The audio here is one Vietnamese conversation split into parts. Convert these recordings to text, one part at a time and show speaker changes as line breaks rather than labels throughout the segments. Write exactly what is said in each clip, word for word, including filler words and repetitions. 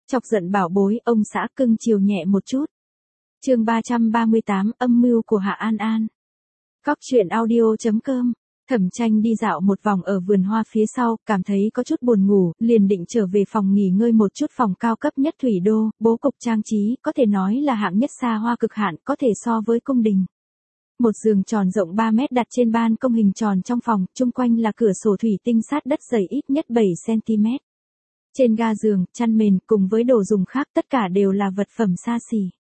Chọc giận bảo bối, ông xã cưng chiều nhẹ một chút. Chương ba trăm ba mươi tám, âm mưu của Hạ An An. Cóc truyện audio chấm com. Thẩm Tranh đi dạo một vòng ở vườn hoa phía sau, cảm thấy có chút buồn ngủ, liền định trở về phòng nghỉ ngơi một chút. Phòng cao cấp nhất Thủy Đô, bố cục trang trí, có thể nói là hạng nhất xa hoa cực hạn, có thể so với cung đình. Một giường tròn rộng ba mét đặt trên ban công hình tròn trong phòng, chung quanh là cửa sổ thủy tinh sát đất dày ít nhất bảy xăng-ti-mét. Trên ga giường, chăn mền, cùng với đồ dùng khác tất cả đều là vật phẩm xa xỉ.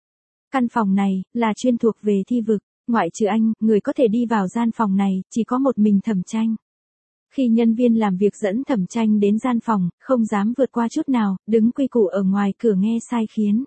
Căn phòng này, là chuyên thuộc về thi vực, ngoại trừ anh, người có thể đi vào gian phòng này, chỉ có một mình Thẩm Tranh. Khi nhân viên làm việc dẫn Thẩm Tranh đến gian phòng, không dám vượt qua chút nào, đứng quy củ ở ngoài cửa nghe sai khiến.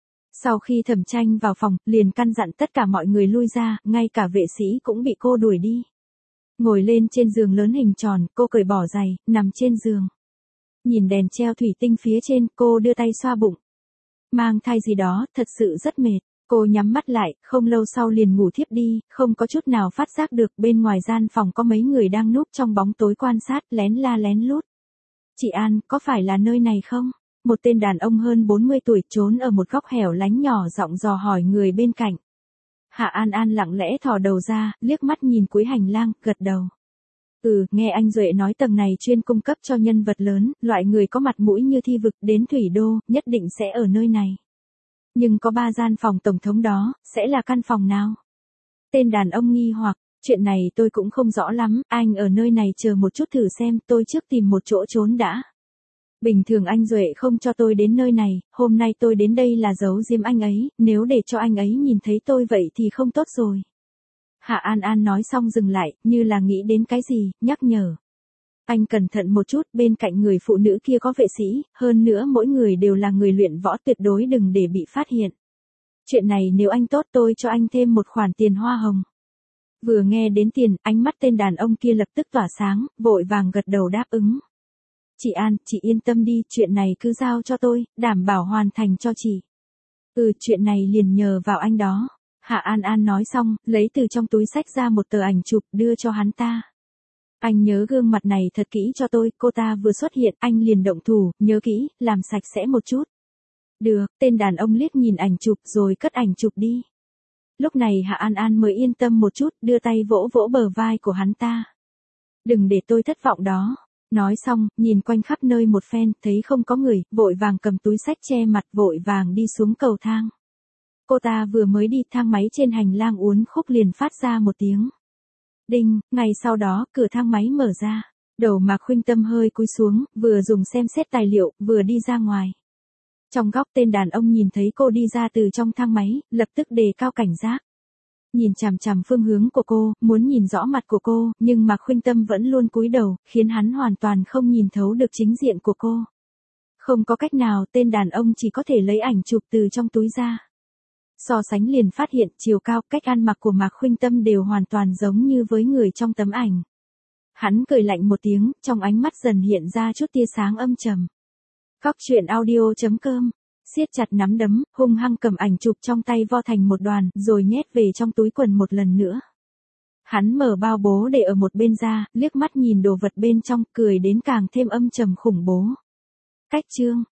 Sau khi Thẩm Tranh vào phòng, liền căn dặn tất cả mọi người lui ra, ngay cả vệ sĩ cũng bị cô đuổi đi. Ngồi lên trên giường lớn hình tròn, cô cởi bỏ giày, nằm trên giường. Nhìn đèn treo thủy tinh phía trên, cô đưa tay xoa bụng. Mang thai gì đó, thật sự rất mệt. Cô nhắm mắt lại, không lâu sau liền ngủ thiếp đi, không có chút nào phát giác được bên ngoài gian phòng có mấy người đang núp trong bóng tối quan sát, lén la lén lút. Chị An, có phải là nơi này không? Một tên đàn ông hơn bốn mươi tuổi trốn ở một góc hẻo lánh nhỏ giọng dò hỏi người bên cạnh. Hạ An An lặng lẽ thò đầu ra, liếc mắt nhìn cuối hành lang, gật đầu. Ừ, nghe anh Duệ nói tầng này chuyên cung cấp cho nhân vật lớn, loại người có mặt mũi như thi vực đến Thủy Đô, nhất định sẽ ở nơi này. Nhưng có ba gian phòng tổng thống đó, sẽ là căn phòng nào? Tên đàn ông nghi hoặc, chuyện này tôi cũng không rõ lắm, anh ở nơi này chờ một chút thử xem, tôi trước tìm một chỗ trốn đã. Bình thường anh Duệ không cho tôi đến nơi này, hôm nay tôi đến đây là giấu giếm anh ấy, nếu để cho anh ấy nhìn thấy tôi vậy thì không tốt rồi. Hạ An An nói xong dừng lại, như là nghĩ đến cái gì, nhắc nhở. Anh cẩn thận một chút, bên cạnh người phụ nữ kia có vệ sĩ, hơn nữa mỗi người đều là người luyện võ, tuyệt đối đừng để bị phát hiện. Chuyện này nếu anh tốt tôi cho anh thêm một khoản tiền hoa hồng. Vừa nghe đến tiền, ánh mắt tên đàn ông kia lập tức tỏa sáng, vội vàng gật đầu đáp ứng. Chị An, chị yên tâm đi, chuyện này cứ giao cho tôi, đảm bảo hoàn thành cho chị. Ừ, chuyện này liền nhờ vào anh đó. Hạ An An nói xong, lấy từ trong túi xách ra một tờ ảnh chụp đưa cho hắn ta. Anh nhớ gương mặt này thật kỹ cho tôi, cô ta vừa xuất hiện, anh liền động thủ, nhớ kỹ, làm sạch sẽ một chút. Được, tên đàn ông liếc nhìn ảnh chụp rồi cất ảnh chụp đi. Lúc này Hạ An An mới yên tâm một chút, đưa tay vỗ vỗ bờ vai của hắn ta. Đừng để tôi thất vọng đó. Nói xong, nhìn quanh khắp nơi một phen, thấy không có người, vội vàng cầm túi xách che mặt, vội vàng đi xuống cầu thang. Cô ta vừa mới đi, thang máy trên hành lang uốn khúc liền phát ra một tiếng. Đinh, ngay sau đó, cửa thang máy mở ra. Đầu Mạc Khuynh Tâm hơi cúi xuống, vừa dùng xem xét tài liệu, vừa đi ra ngoài. Trong góc tên đàn ông nhìn thấy cô đi ra từ trong thang máy, lập tức đề cao cảnh giác. Nhìn chằm chằm phương hướng của cô, muốn nhìn rõ mặt của cô, nhưng Mạc Khuynh Tâm vẫn luôn cúi đầu, khiến hắn hoàn toàn không nhìn thấu được chính diện của cô. Không có cách nào, tên đàn ông chỉ có thể lấy ảnh chụp từ trong túi ra. So sánh liền phát hiện chiều cao, cách ăn mặc của Mạc Khuynh Tâm đều hoàn toàn giống như với người trong tấm ảnh. Hắn cười lạnh một tiếng, trong ánh mắt dần hiện ra chút tia sáng âm trầm. Cóc truyện audio chấm com. Siết chặt nắm đấm, hung hăng cầm ảnh chụp trong tay vo thành một đoàn, rồi nhét về trong túi quần một lần nữa. Hắn mở bao bố để ở một bên ra, liếc mắt nhìn đồ vật bên trong, cười đến càng thêm âm trầm khủng bố. Cách chương.